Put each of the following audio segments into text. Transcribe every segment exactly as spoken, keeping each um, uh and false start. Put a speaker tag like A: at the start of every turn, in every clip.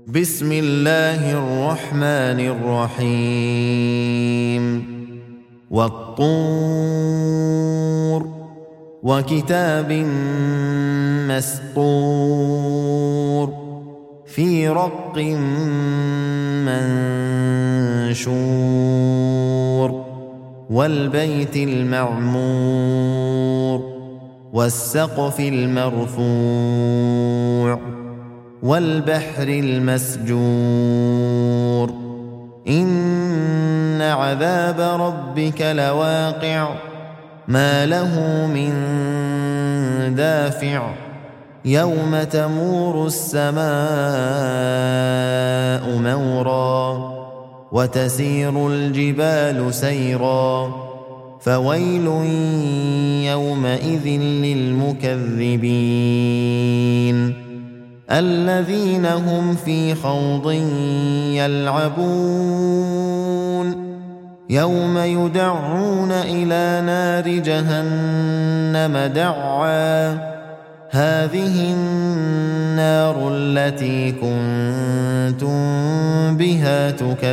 A: بسم الله الرحمن الرحيم والطور وكتاب مسطور في رق منشور والبيت المعمور والسقف المرفوع والبحر المسجور إن عذاب ربك لواقع ما له من دافع يوم تمور السماء مورا وتسير الجبال سيرا فويل يومئذ للمكذبين الذين هم في خوض يلعبون يوم يدعون إلى نار جهنم دعا هذه النار التي كنتم بها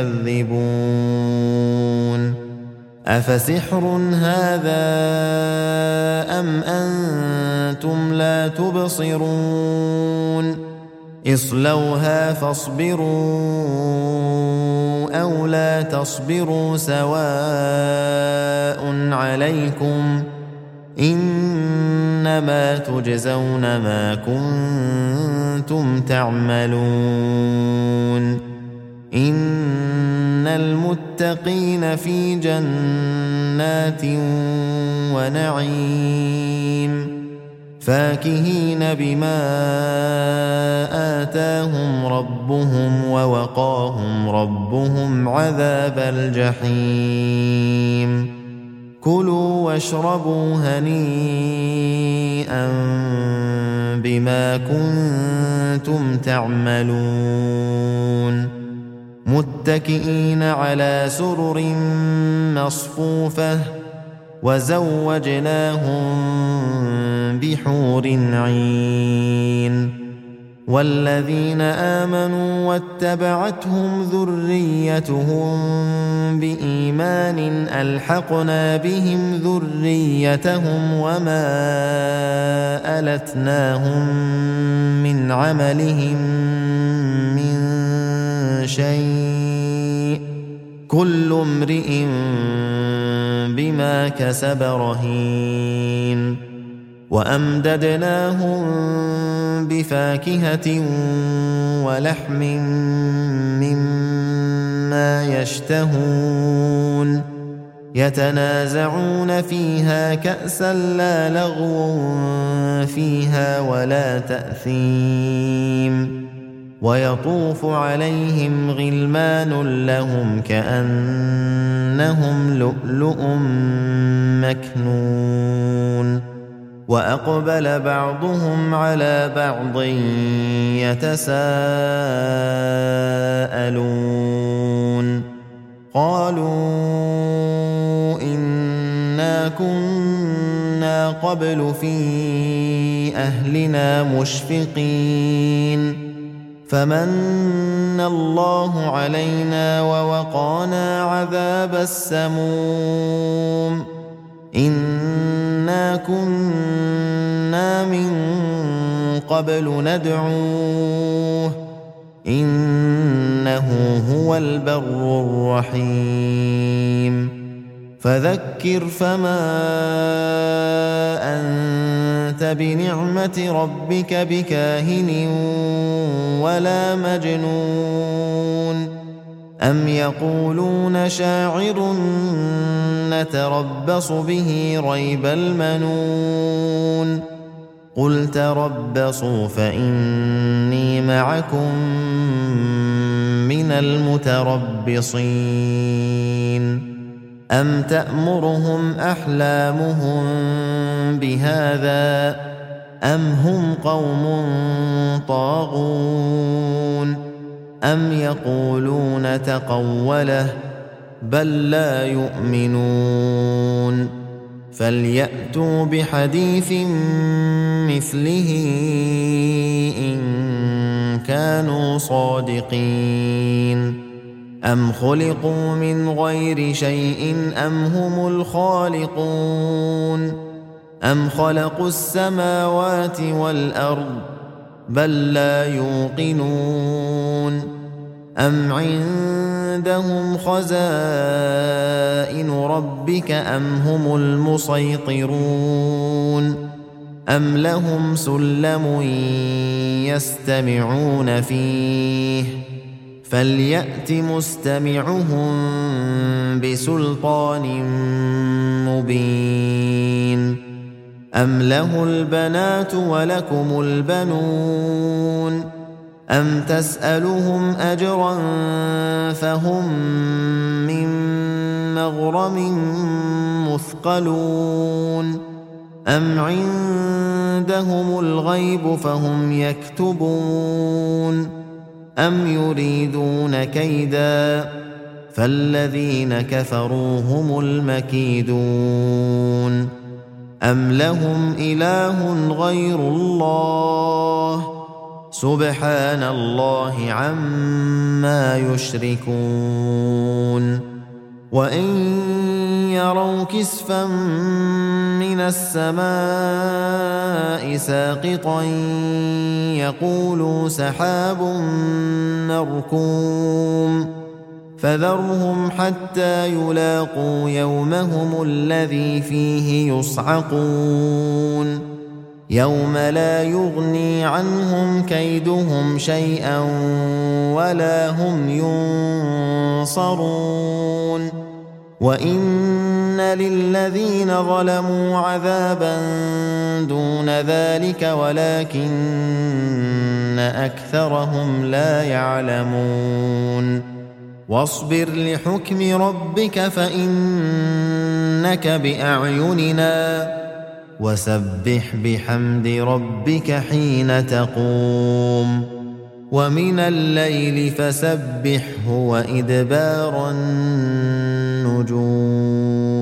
A: تكذبون أفسحر هذا أم أنتم لا تبصرون اصلوها فاصبروا أو لا تصبروا سواء عليكم إنما تجزون ما كنتم تعملون إن المتقين في جنات ونعيم فاكهين بما آتاهم ربهم ووقاهم ربهم عذاب الجحيم كلوا واشربوا هنيئا بما كنتم تعملون متكئين على سرر مصفوفة وزوجناهم بحور عين والذين آمنوا واتبعتهم ذريتهم بإيمان ألحقنا بهم ذريتهم وما ألتناهم من عملهم من شيء كل امرئ بما كسب رهين وأمددناهم بفاكهة ولحم مما يشتهون يتنازعون فيها كأسا لا لغو فيها ولا تأثيم ويطوف عليهم غلمان لهم كأنهم لؤلؤ مكنون وأقبل بعضهم على بعض يتساءلون قالوا إنا كنا قبل في أهلنا مشفقين فمن الله علينا ووقانا عذاب السموم إنا كنا من قبل ندعوه إنه هو البر الرحيم فذكر فما أنت بنعمة ربك بكاهن ولا مجنون أم يقولون شاعر نتربص به ريب المنون قل تربصوا فإني معكم من المتربصين أم تأمرهم أحلامهم بهذا أم هم قوم طاغون أم يقولون تقوله بل لا يؤمنون فليأتوا بحديث مثله إن كانوا صادقين أم خلقوا من غير شيء أم هم الخالقون أم خلقوا السماوات والأرض بل لا يوقنون أم عندهم خزائن ربك أم هم المسيطرون أم لهم سلم يستمعون فيه فليأت مستمعهم بسلطان مبين أم له البنات ولكم البنون أم تسألهم أجرا فهم من مغرم مثقلون أم عندهم الغيب فهم يكتبون أم يريدون كيدا فالذين كفروا هم المكيدون أم لهم إله غير الله سبحان الله عما يشركون وإن يروا كسفا من السماء ساقطا يقولوا سحاب مركوم فذرهم حتى يلاقوا يومهم الذي فيه يصعقون يوم لا يغني عنهم كيدهم شيئا ولا هم ينصرون وإن للذين ظلموا عذابا دون ذلك ولكن أكثرهم لا يعلمون واصبر لحكم ربك فإنك بأعيننا وسبح بحمد ربك حين تقوم ومن الليل فسبحه وإدبار النجوم